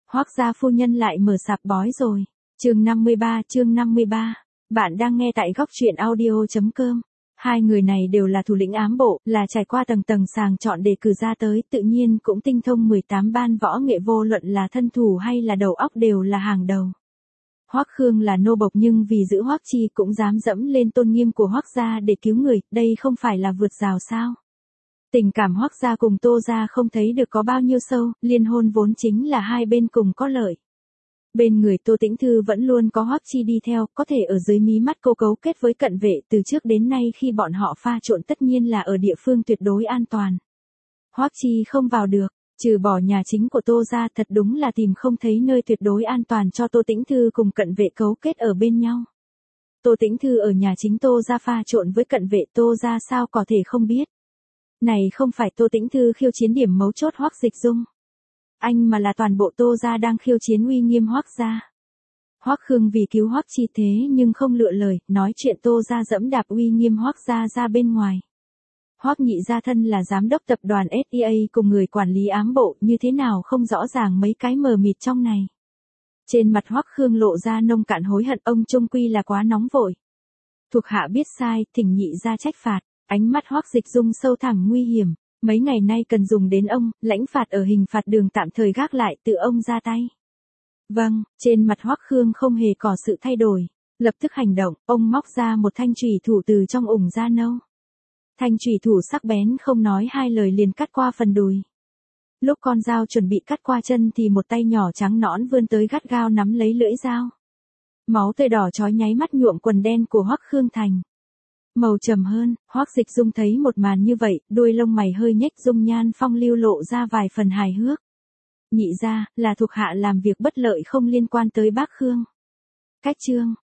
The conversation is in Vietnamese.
Hoắc gia phu nhân lại mở sạp bói rồi. Chương 53. Bạn đang nghe tại góc truyện audio.com. Hai người này đều là thủ lĩnh ám bộ, là trải qua tầng tầng sàng chọn đề cử ra tới, tự nhiên cũng tinh thông 18 ban võ nghệ, vô luận là thân thủ hay là đầu óc đều là hàng đầu. Hoắc Khương là nô bộc nhưng vì giữ Hoắc Chi cũng dám dẫm lên tôn nghiêm của Hoắc gia để cứu người, đây không phải là vượt rào sao? Tình cảm Hoắc gia cùng Tô gia không thấy được có bao nhiêu sâu, liên hôn vốn chính là hai bên cùng có lợi. Bên người Tô Tĩnh Thư vẫn luôn có Hoắc Chi đi theo, có thể ở dưới mí mắt cô cấu kết với cận vệ từ trước đến nay, khi bọn họ pha trộn tất nhiên là ở địa phương tuyệt đối an toàn. Hoắc Chi không vào được, trừ bỏ nhà chính của Tô gia, thật đúng là tìm không thấy nơi tuyệt đối an toàn cho Tô Tĩnh Thư cùng cận vệ cấu kết ở bên nhau. Tô Tĩnh Thư ở nhà chính Tô gia pha trộn với cận vệ Tô gia sao có thể không biết. Này không phải Tô Tĩnh Thư khiêu chiến điểm mấu chốt Hoắc Dịch Dung, anh mà là toàn bộ Tô gia đang khiêu chiến uy nghiêm Hoắc gia. Hoắc Khương vì cứu Hoắc Chi thế nhưng không lựa lời, nói chuyện Tô gia dẫm đạp uy nghiêm Hoắc gia ra bên ngoài. Hoắc Nhị gia thân là giám đốc tập đoàn SEA cùng người quản lý ám bộ, như thế nào không rõ ràng mấy cái mờ mịt trong này. Trên mặt Hoắc Khương lộ ra nông cạn hối hận, ông chung quy là quá nóng vội. Thuộc hạ biết sai, thỉnh Nhị gia trách phạt. Ánh mắt Hoắc Dịch Dung sâu thẳm nguy hiểm, mấy ngày nay cần dùng đến ông, lãnh phạt ở hình phạt đường tạm thời gác lại, tự ông ra tay. Vâng, trên mặt Hoắc Khương không hề có sự thay đổi, lập tức hành động, ông móc ra một thanh chùy thủ từ trong ủng da nâu. Thanh chùy thủ sắc bén không nói hai lời liền cắt qua phần đùi. Lúc con dao chuẩn bị cắt qua chân thì một tay nhỏ trắng nõn vươn tới gắt gao nắm lấy lưỡi dao. Máu tươi đỏ chói nháy mắt nhuộm quần đen của Hoắc Khương thành màu trầm hơn. Hoắc Dịch Dung thấy một màn như vậy, đuôi lông mày hơi nhếch, dung nhan phong lưu lộ ra vài phần hài hước. Nhị gia, là thuộc hạ làm việc bất lợi không liên quan tới bác Khương. Cách chương,